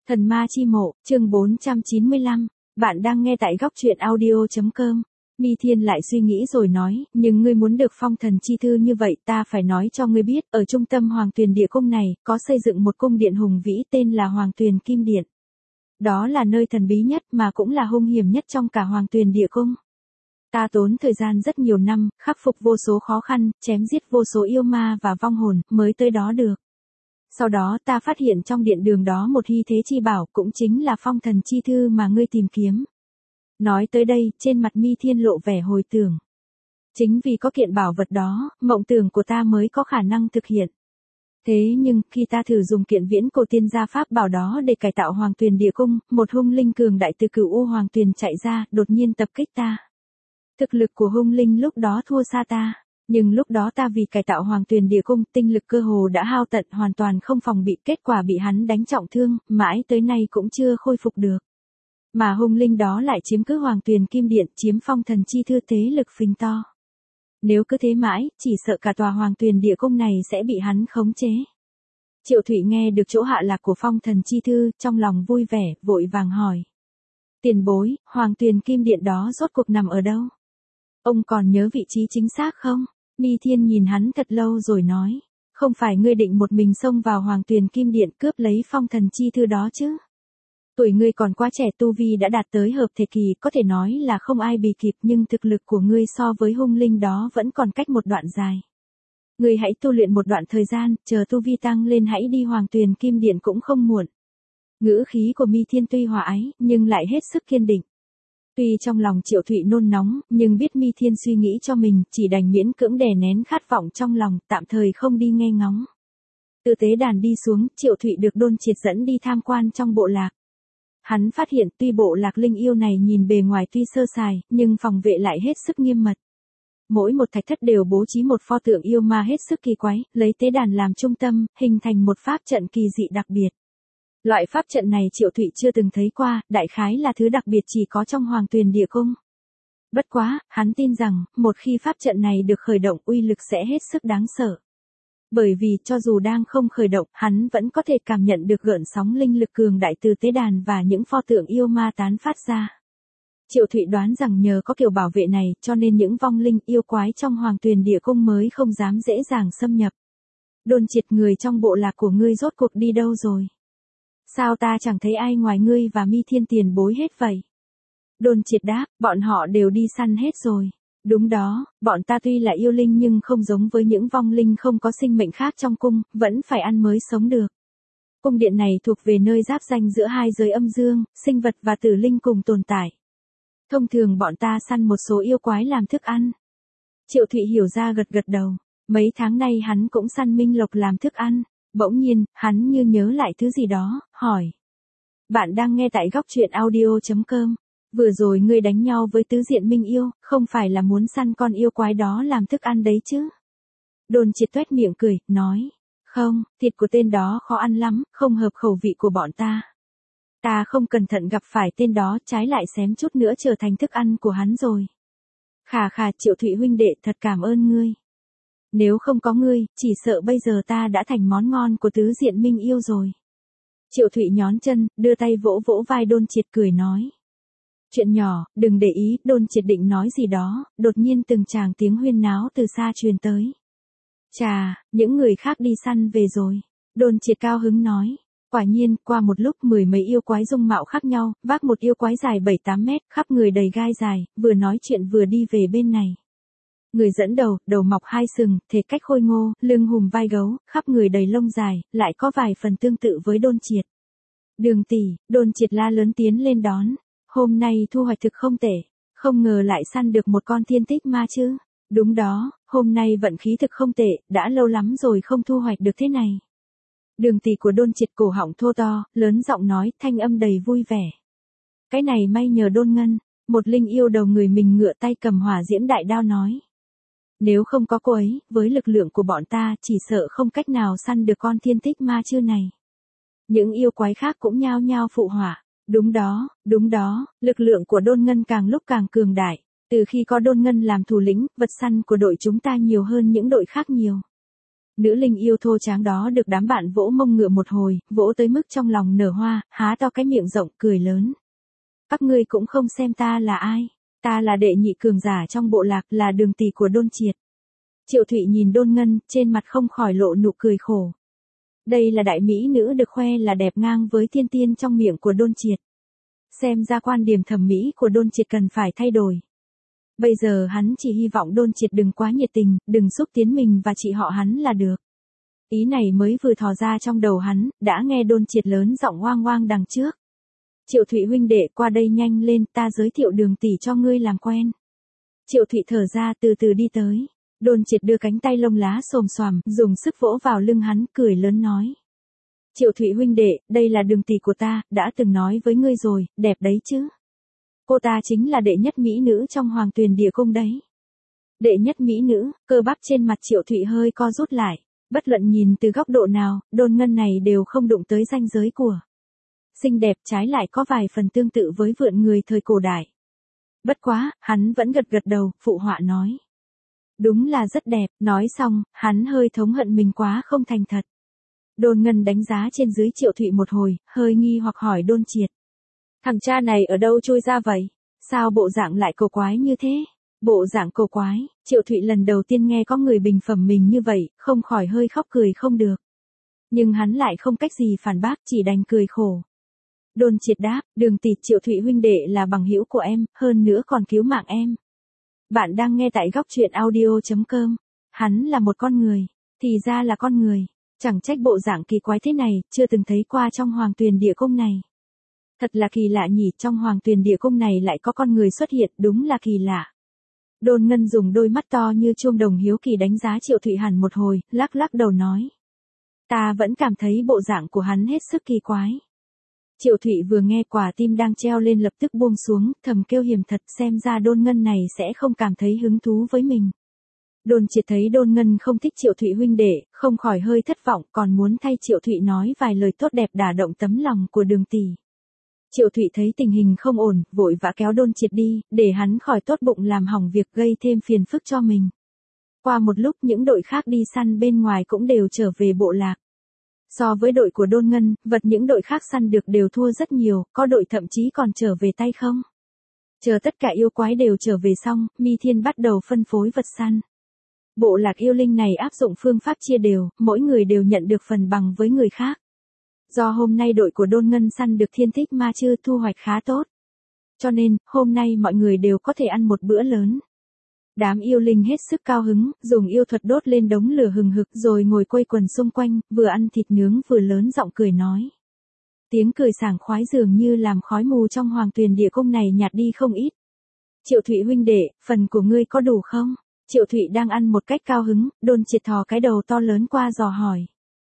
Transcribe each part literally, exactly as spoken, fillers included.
Thần ma chi mộ, chương bốn trăm chín mươi lăm. Bạn đang nghe tại góc truyện audio chấm com. Mi Thiên lại suy nghĩ rồi nói, nhưng ngươi muốn được phong thần chi thư như vậy ta phải nói cho ngươi biết, ở trung tâm Hoàng Tuyền Địa Cung này, có xây dựng một cung điện hùng vĩ tên là Hoàng Tuyền Kim Điện. Đó là nơi thần bí nhất mà cũng là hung hiểm nhất trong cả Hoàng Tuyền Địa Cung. Ta tốn thời gian rất nhiều năm, khắc phục vô số khó khăn, chém giết vô số yêu ma và vong hồn, mới tới đó được. Sau đó ta phát hiện trong điện đường đó một hy thế chi bảo, cũng chính là phong thần chi thư mà ngươi tìm kiếm. Nói tới đây, trên mặt Mi Thiên lộ vẻ hồi tưởng. Chính vì có kiện bảo vật đó, mộng tưởng của ta mới có khả năng thực hiện. Thế nhưng, khi ta thử dùng kiện viễn cổ tiên gia pháp bảo đó để cải tạo Hoàng Tuyền Địa Cung, một hung linh cường đại từ Cửu U Hoàng Tuyền chạy ra, đột nhiên tập kích ta. Thực lực của hung linh lúc đó thua xa ta. Nhưng lúc đó ta vì cải tạo Hoàng Tuyền Địa Cung, tinh lực cơ hồ đã hao tận, hoàn toàn không phòng bị, kết quả bị hắn đánh trọng thương, mãi tới nay cũng chưa khôi phục được. Mà hung linh đó lại chiếm cứ Hoàng Tuyền Kim Điện, chiếm phong thần chi thư, thế lực phình to. Nếu cứ thế mãi, chỉ sợ cả tòa Hoàng Tuyền Địa Cung này sẽ bị hắn khống chế. Triệu Thụy nghe được chỗ hạ lạc của phong thần chi thư, trong lòng vui vẻ, vội vàng hỏi. Tiền bối, Hoàng Tuyền Kim Điện đó rốt cuộc nằm ở đâu? Ông còn nhớ vị trí chính xác không? Mi Thiên nhìn hắn thật lâu rồi nói. Không phải ngươi định một mình xông vào Hoàng Tuyền Kim Điện cướp lấy phong thần chi thư đó chứ? Tuổi ngươi còn quá trẻ, tu vi đã đạt tới hợp thể kỳ, có thể nói là không ai bì kịp, nhưng thực lực của ngươi so với hung linh đó vẫn còn cách một đoạn dài. Ngươi hãy tu luyện một đoạn thời gian, chờ tu vi tăng lên hãy đi Hoàng Tuyền Kim Điện cũng không muộn. Ngữ khí của Mi Thiên tuy hòa ái, nhưng lại hết sức kiên định. Tuy trong lòng Triệu Thụy nôn nóng, nhưng biết Mi Thiên suy nghĩ cho mình, chỉ đành miễn cưỡng đè nén khát vọng trong lòng, tạm thời không đi nghe ngóng. Từ tế đàn đi xuống, Triệu Thụy được Đôn Triệt dẫn đi tham quan trong bộ lạc. Hắn phát hiện tuy bộ lạc linh yêu này nhìn bề ngoài tuy sơ sài, nhưng phòng vệ lại hết sức nghiêm mật. Mỗi một thạch thất đều bố trí một pho tượng yêu ma hết sức kỳ quái, lấy tế đàn làm trung tâm, hình thành một pháp trận kỳ dị đặc biệt. Loại pháp trận này Triệu Thụy chưa từng thấy qua, đại khái là thứ đặc biệt chỉ có trong Hoàng Tuyền Địa Cung. Bất quá, hắn tin rằng, một khi pháp trận này được khởi động, uy lực sẽ hết sức đáng sợ. Bởi vì, cho dù đang không khởi động, hắn vẫn có thể cảm nhận được gợn sóng linh lực cường đại từ tế đàn và những pho tượng yêu ma tán phát ra. Triệu Thụy đoán rằng nhờ có kiểu bảo vệ này, cho nên những vong linh yêu quái trong Hoàng Tuyền Địa Cung mới không dám dễ dàng xâm nhập. Đôn Triệt, người trong bộ lạc của ngươi rốt cuộc đi đâu rồi? Sao ta chẳng thấy ai ngoài ngươi và Mi Thiên tiền bối hết vậy? Đôn Triệt đáp, bọn họ đều đi săn hết rồi. Đúng đó, bọn ta tuy là yêu linh nhưng không giống với những vong linh không có sinh mệnh khác trong cung, vẫn phải ăn mới sống được. Cung điện này thuộc về nơi giáp ranh giữa hai giới âm dương, sinh vật và tử linh cùng tồn tại. Thông thường bọn ta săn một số yêu quái làm thức ăn. Triệu Thụy hiểu ra gật gật đầu. Mấy tháng nay hắn cũng săn minh lộc làm thức ăn. Bỗng nhiên, hắn như nhớ lại thứ gì đó, hỏi. Bạn đang nghe tại góc truyện audio chấm com. Vừa rồi ngươi đánh nhau với tứ diện minh yêu, không phải là muốn săn con yêu quái đó làm thức ăn đấy chứ? Đôn Triệt tuét miệng cười, nói. Không, thịt của tên đó khó ăn lắm, không hợp khẩu vị của bọn ta. Ta không cẩn thận gặp phải tên đó, trái lại xém chút nữa trở thành thức ăn của hắn rồi. Khà khà, Triệu Thụy huynh đệ, thật cảm ơn ngươi. Nếu không có ngươi, chỉ sợ bây giờ ta đã thành món ngon của tứ diện minh yêu rồi. Triệu Thụy nhón chân, đưa tay vỗ vỗ vai Đôn Triệt cười nói. Chuyện nhỏ, đừng để ý, Đôn Triệt định nói gì đó, đột nhiên từng tràng tiếng huyên náo từ xa truyền tới. Chà, những người khác đi săn về rồi. Đôn Triệt cao hứng nói. Quả nhiên, qua một lúc mười mấy yêu quái dung mạo khác nhau, vác một yêu quái dài bảy tám mét, khắp người đầy gai dài, vừa nói chuyện vừa đi về bên này. Người dẫn đầu, đầu mọc hai sừng, thể cách khôi ngô, lưng hùm vai gấu, khắp người đầy lông dài, lại có vài phần tương tự với Đôn Triệt. Đường tỷ, Đôn Triệt la lớn tiến lên đón. Hôm nay thu hoạch thực không tệ, không ngờ lại săn được một con thiên tích ma chứ. Đúng đó, hôm nay vận khí thực không tệ, đã lâu lắm rồi không thu hoạch được thế này. Đường tỷ của Đôn Triệt cổ họng thô to, lớn giọng nói, thanh âm đầy vui vẻ. Cái này may nhờ Đôn Ngân, một linh yêu đầu người mình ngựa tay cầm hỏa diễm đại đao nói. Nếu không có cô ấy, với lực lượng của bọn ta, chỉ sợ không cách nào săn được con thiên tích ma chư này. Những yêu quái khác cũng nhao nhao phụ hỏa. Đúng đó, đúng đó, lực lượng của Đôn Ngân càng lúc càng cường đại. Từ khi có Đôn Ngân làm thủ lĩnh, vật săn của đội chúng ta nhiều hơn những đội khác nhiều. Nữ linh yêu thô tráng đó được đám bạn vỗ mông ngựa một hồi, vỗ tới mức trong lòng nở hoa, há to cái miệng rộng cười lớn. Các ngươi cũng không xem ta là ai. Ta là đệ nhị cường giả trong bộ lạc, là đường tỷ của Đôn Triệt. Triệu Thụy nhìn Đôn Ngân, trên mặt không khỏi lộ nụ cười khổ. Đây là đại mỹ nữ được khoe là đẹp ngang với thiên tiên trong miệng của Đôn Triệt. Xem ra quan điểm thẩm mỹ của Đôn Triệt cần phải thay đổi. Bây giờ hắn chỉ hy vọng Đôn Triệt đừng quá nhiệt tình, đừng xúc tiến mình và chị họ hắn là được. Ý này mới vừa thò ra trong đầu hắn, đã nghe Đôn Triệt lớn giọng oang oang đằng trước. Triệu Thụy huynh đệ, qua đây nhanh lên, ta giới thiệu đường tỷ cho ngươi làm quen. Triệu Thụy thở ra từ từ đi tới. Đôn Triệt đưa cánh tay lông lá xồm xoàm, dùng sức vỗ vào lưng hắn, cười lớn nói. Triệu Thụy huynh đệ, đây là đường tỷ của ta, đã từng nói với ngươi rồi, đẹp đấy chứ. Cô ta chính là đệ nhất mỹ nữ trong Hoàng Tuyền Địa Cung đấy. Đệ nhất mỹ nữ, cơ bắp trên mặt Triệu Thụy hơi co rút lại. Bất luận nhìn từ góc độ nào, Đôn Ngân này đều không đụng tới ranh giới của xinh đẹp, trái lại có vài phần tương tự với vượn người thời cổ đại. Bất quá, hắn vẫn gật gật đầu, phụ họa nói. Đúng là rất đẹp, nói xong, hắn hơi thống hận mình quá không thành thật. Đôn Ngân đánh giá trên dưới Triệu Thụy một hồi, hơi nghi hoặc hỏi Đôn Triệt. Thằng cha này ở đâu trôi ra vậy? Sao bộ dạng lại cổ quái như thế? Bộ dạng cổ quái, Triệu Thụy lần đầu tiên nghe có người bình phẩm mình như vậy, không khỏi hơi khóc cười không được. Nhưng hắn lại không cách gì phản bác, chỉ đành cười khổ. Đôn Triệt đáp, đường tỷ, Triệu Thụy huynh đệ là bằng hữu của em, hơn nữa còn cứu mạng em. Bạn đang nghe tại góc truyện audio chấm com. Hắn là một con người, thì ra là con người. Chẳng trách bộ dạng kỳ quái thế này, chưa từng thấy qua trong Hoàng Tuyền Địa Cung này. Thật là kỳ lạ nhỉ, trong Hoàng Tuyền Địa Cung này lại có con người xuất hiện, đúng là kỳ lạ. Đôn Ngân dùng đôi mắt to như chuông đồng hiếu kỳ đánh giá Triệu Thụy hẳn một hồi, lắc lắc đầu nói. Ta vẫn cảm thấy bộ dạng của hắn hết sức kỳ quái. Triệu Thụy vừa nghe, quả tim đang treo lên lập tức buông xuống, thầm kêu hiểm thật, xem ra Đôn Ngân này sẽ không cảm thấy hứng thú với mình. Đôn Triệt thấy Đôn Ngân không thích Triệu Thụy huynh đệ, không khỏi hơi thất vọng, còn muốn thay Triệu Thụy nói vài lời tốt đẹp đả động tấm lòng của đường tỷ. Triệu Thụy thấy tình hình không ổn, vội vã kéo Đôn Triệt đi, để hắn khỏi tốt bụng làm hỏng việc gây thêm phiền phức cho mình. Qua một lúc những đội khác đi săn bên ngoài cũng đều trở về bộ lạc. So với đội của Đôn Ngân, vật những đội khác săn được đều thua rất nhiều, có đội thậm chí còn trở về tay không. Chờ tất cả yêu quái đều trở về xong, Mi Thiên bắt đầu phân phối vật săn. Bộ lạc yêu linh này áp dụng phương pháp chia đều, mỗi người đều nhận được phần bằng với người khác. Do hôm nay đội của Đôn Ngân săn được thiên thích ma chư, thu hoạch khá tốt. Cho nên, hôm nay mọi người đều có thể ăn một bữa lớn. Đám yêu linh hết sức cao hứng, dùng yêu thuật đốt lên đống lửa hừng hực rồi ngồi quây quần xung quanh, vừa ăn thịt nướng vừa lớn giọng cười nói. Tiếng cười sảng khoái dường như làm khói mù trong Hoàng Tuyền Địa Cung này nhạt đi không ít. Triệu Thụy huynh đệ, phần của ngươi có đủ không? Triệu Thụy đang ăn một cách cao hứng, Đôn Triệt thò cái đầu to lớn qua dò hỏi.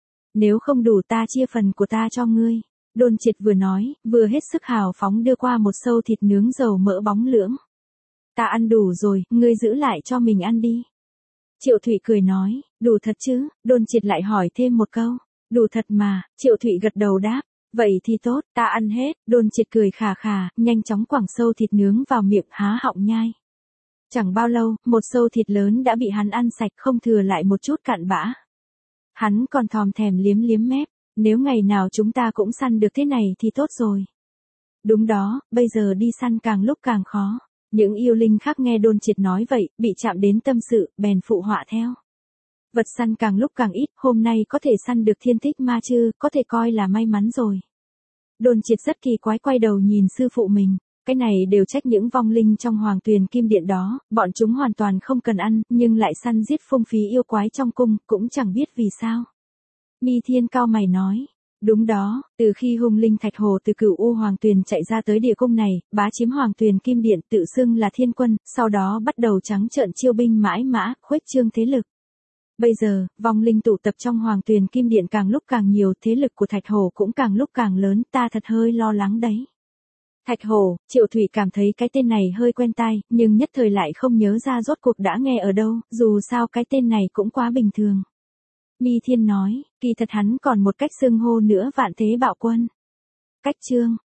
Nếu không đủ ta chia phần của ta cho ngươi. Đôn Triệt vừa nói, vừa hết sức hào phóng đưa qua một sâu thịt nướng dầu mỡ bóng lưỡng. Ta ăn đủ rồi, ngươi giữ lại cho mình ăn đi. Triệu Thụy cười nói, đủ thật chứ? Đôn Triệt lại hỏi thêm một câu. Đủ thật mà, Triệu Thụy gật đầu đáp. Vậy thì tốt, ta ăn hết. Đôn Triệt cười khà khà, nhanh chóng quẳng sâu thịt nướng vào miệng há họng nhai. Chẳng bao lâu, một sâu thịt lớn đã bị hắn ăn sạch, không thừa lại một chút cặn bã. Hắn còn thòm thèm liếm liếm mép, nếu ngày nào chúng ta cũng săn được thế này thì tốt rồi. Đúng đó, bây giờ đi săn càng lúc càng khó. Những yêu linh khác nghe Đôn Triệt nói vậy, bị chạm đến tâm sự, bèn phụ họa theo. Vật săn càng lúc càng ít, hôm nay có thể săn được thiên thích ma chư, có thể coi là may mắn rồi. Đôn Triệt rất kỳ quái quay đầu nhìn sư phụ mình. Cái này đều trách những vong linh trong Hoàng Tuyền Kim Điện đó, bọn chúng hoàn toàn không cần ăn, nhưng lại săn giết phung phí yêu quái trong cung, cũng chẳng biết vì sao. Mi Thiên cao mày nói, đúng đó, từ khi hung linh Thạch Hồ từ Cửu U Hoàng Tuyền chạy ra tới địa cung này, bá chiếm Hoàng Tuyền Kim Điện, tự xưng là thiên quân, sau đó bắt đầu trắng trợn chiêu binh mãi mã, khuếch trương thế lực. Bây giờ, vong linh tụ tập trong Hoàng Tuyền Kim Điện càng lúc càng nhiều, thế lực của Thạch Hồ cũng càng lúc càng lớn, ta thật hơi lo lắng đấy. Thạch Hồ, Triệu Thụy cảm thấy cái tên này hơi quen tai, nhưng nhất thời lại không nhớ ra rốt cuộc đã nghe ở đâu, dù sao cái tên này cũng quá bình thường. Mi Thiên nói, kỳ thật hắn còn một cách xưng hô nữa, Vạn Thế Bạo Quân. Cách chương,